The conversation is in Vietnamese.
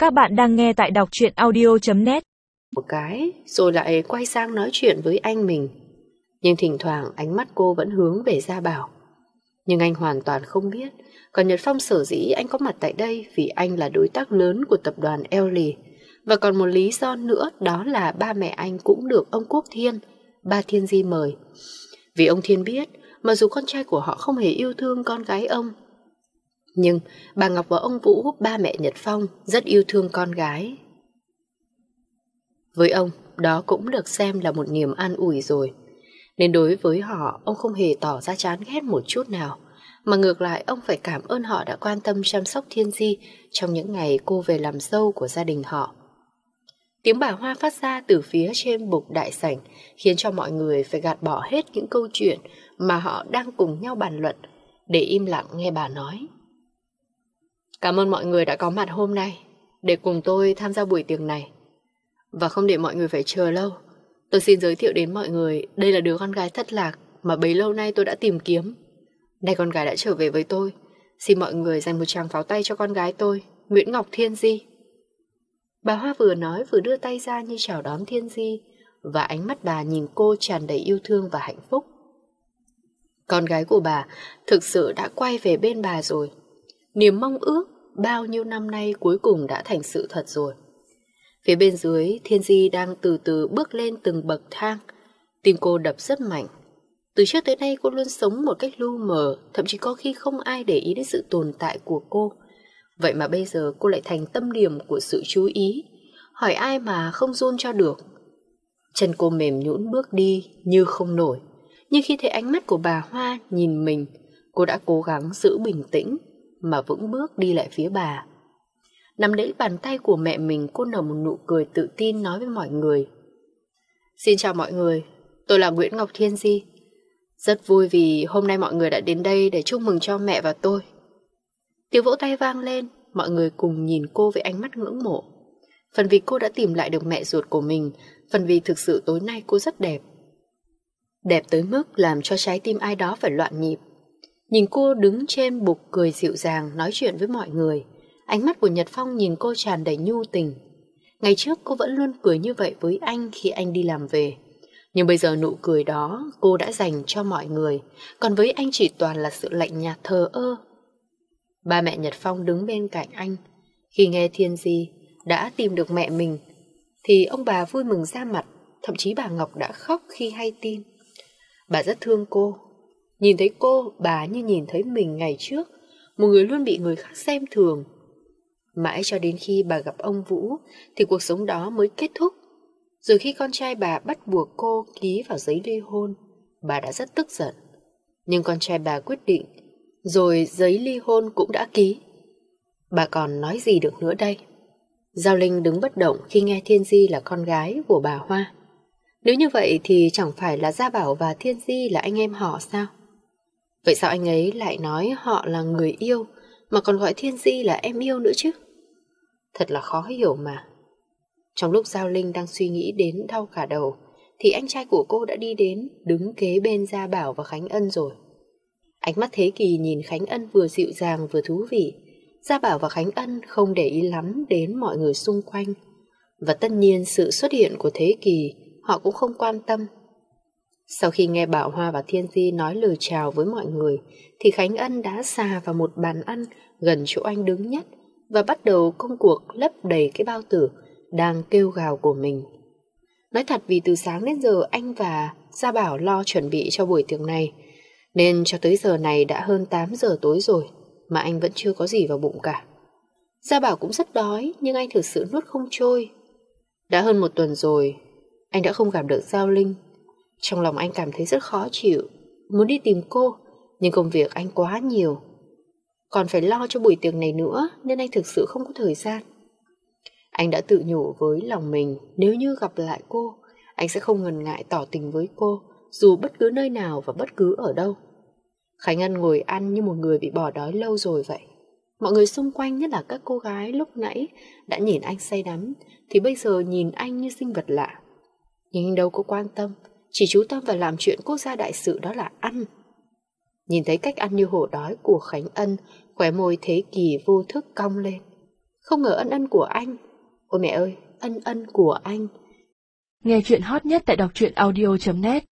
Các bạn đang nghe tại đọc truyện audio.net. Một cái rồi lại quay sang nói chuyện với anh mình. Nhưng thỉnh thoảng ánh mắt cô vẫn hướng về Gia Bảo. Nhưng anh hoàn toàn không biết, còn Nhật Phong sở dĩ anh có mặt tại đây vì anh là đối tác lớn của tập đoàn Ellie. Và còn một lý do nữa, đó là ba mẹ anh cũng được ông Quốc Thiên, ba Thiên Di mời. Vì ông Thiên biết, mặc dù con trai của họ không hề yêu thương con gái ông, nhưng bà Ngọc và ông Vũ, ba mẹ Nhật Phong, rất yêu thương con gái. Với ông, đó cũng được xem là một niềm an ủi rồi. Nên đối với họ, ông không hề tỏ ra chán ghét một chút nào, mà ngược lại ông phải cảm ơn họ đã quan tâm chăm sóc Thiên Di trong những ngày cô về làm dâu của gia đình họ. Tiếng bà Hoa phát ra từ phía trên bục đại sảnh, khiến cho mọi người phải gạt bỏ hết những câu chuyện mà họ đang cùng nhau bàn luận, để im lặng nghe bà nói. Cảm ơn mọi người đã có mặt hôm nay để cùng tôi tham gia buổi tiệc này. Và không để mọi người phải chờ lâu, tôi xin giới thiệu đến mọi người, đây là đứa con gái thất lạc mà bấy lâu nay tôi đã tìm kiếm. Nay con gái đã trở về với tôi. Xin mọi người dành một tràng pháo tay cho con gái tôi, Nguyễn Ngọc Thiên Di. Bà Hoa vừa nói vừa đưa tay ra như chào đón Thiên Di, và ánh mắt bà nhìn cô tràn đầy yêu thương và hạnh phúc. Con gái của bà thực sự đã quay về bên bà rồi. Niềm mong ước bao nhiêu năm nay cuối cùng đã thành sự thật rồi. Phía bên dưới, Thiên Di đang từ từ bước lên từng bậc thang. Tim cô đập rất mạnh. Từ trước tới nay cô luôn sống một cách lu mờ, thậm chí có khi không ai để ý đến sự tồn tại của cô. Vậy mà bây giờ cô lại thành tâm điểm của sự chú ý. Hỏi ai mà không run cho được. Chân cô mềm nhũn bước đi như không nổi. Nhưng khi thấy ánh mắt của bà Hoa nhìn mình, cô đã cố gắng giữ bình tĩnh mà vững bước đi lại phía bà. Nắm lấy bàn tay của mẹ mình, cô nở một nụ cười tự tin nói với mọi người. Xin chào mọi người, tôi là Nguyễn Ngọc Thiên Di. Rất vui vì hôm nay mọi người đã đến đây để chúc mừng cho mẹ và tôi. Tiếng vỗ tay vang lên, mọi người cùng nhìn cô với ánh mắt ngưỡng mộ. Phần vì cô đã tìm lại được mẹ ruột của mình, phần vì thực sự tối nay cô rất đẹp. Đẹp tới mức làm cho trái tim ai đó phải loạn nhịp. Nhìn cô đứng trên bục cười dịu dàng nói chuyện với mọi người. Ánh mắt của Nhật Phong nhìn cô tràn đầy nhu tình. Ngày trước cô vẫn luôn cười như vậy với anh khi anh đi làm về. Nhưng bây giờ nụ cười đó cô đã dành cho mọi người, còn với anh chỉ toàn là sự lạnh nhạt thờ ơ. Ba mẹ Nhật Phong đứng bên cạnh anh. Khi nghe Thiên Di đã tìm được mẹ mình thì ông bà vui mừng ra mặt. Thậm chí bà Ngọc đã khóc khi hay tin. Bà rất thương cô. Nhìn thấy cô, bà như nhìn thấy mình ngày trước, một người luôn bị người khác xem thường. Mãi cho đến khi bà gặp ông Vũ thì cuộc sống đó mới kết thúc. Rồi khi con trai bà bắt buộc cô ký vào giấy ly hôn, bà đã rất tức giận. Nhưng con trai bà quyết định, rồi giấy ly hôn cũng đã ký. Bà còn nói gì được nữa đây? Giao Linh đứng bất động khi nghe Thiên Di là con gái của bà Hoa. Nếu như vậy thì chẳng phải là Gia Bảo và Thiên Di là anh em họ sao? Vậy sao anh ấy lại nói họ là người yêu mà còn gọi Thiên Di là em yêu nữa chứ? Thật là khó hiểu mà. Trong lúc Giao Linh đang suy nghĩ đến đau cả đầu thì anh trai của cô đã đi đến, đứng kế bên Gia Bảo và Khánh Ân rồi. Ánh mắt Thế Kỳ nhìn Khánh Ân vừa dịu dàng vừa thú vị. Gia Bảo và Khánh Ân không để ý lắm đến mọi người xung quanh. Và tất nhiên sự xuất hiện của Thế Kỳ họ cũng không quan tâm. Sau khi nghe Bảo Hoa và Thiên Di nói lời chào với mọi người thì Khánh Ân đã xà vào một bàn ăn gần chỗ anh đứng nhất và bắt đầu công cuộc lấp đầy cái bao tử đang kêu gào của mình. Nói thật vì từ sáng đến giờ anh và Gia Bảo lo chuẩn bị cho buổi tiệc này, nên cho tới giờ này đã hơn 8 giờ tối rồi mà anh vẫn chưa có gì vào bụng cả. Gia Bảo cũng rất đói nhưng anh thực sự nuốt không trôi. Đã hơn 1 tuần rồi anh đã không gặp được Giao Linh. Trong lòng anh cảm thấy rất khó chịu, muốn đi tìm cô, nhưng công việc anh quá nhiều. Còn phải lo cho buổi tiệc này nữa nên anh thực sự không có thời gian. Anh đã tự nhủ với lòng mình nếu như gặp lại cô, anh sẽ không ngần ngại tỏ tình với cô, dù bất cứ nơi nào và bất cứ ở đâu. Khánh Ân ngồi ăn như một người bị bỏ đói lâu rồi vậy. Mọi người xung quanh, nhất là các cô gái lúc nãy đã nhìn anh say đắm, thì bây giờ nhìn anh như sinh vật lạ. Nhưng anh đâu có quan tâm, chỉ chú tâm vào làm chuyện quốc gia đại sự, đó là ăn. Nhìn thấy cách ăn như hổ đói của Khánh Ân, khóe môi Thế Kỳ vô thức cong lên. Không ngờ ân ân của anh. Ôi mẹ ơi, ân ân của anh. Nghe chuyện hot nhất tại đọc truyện audio.net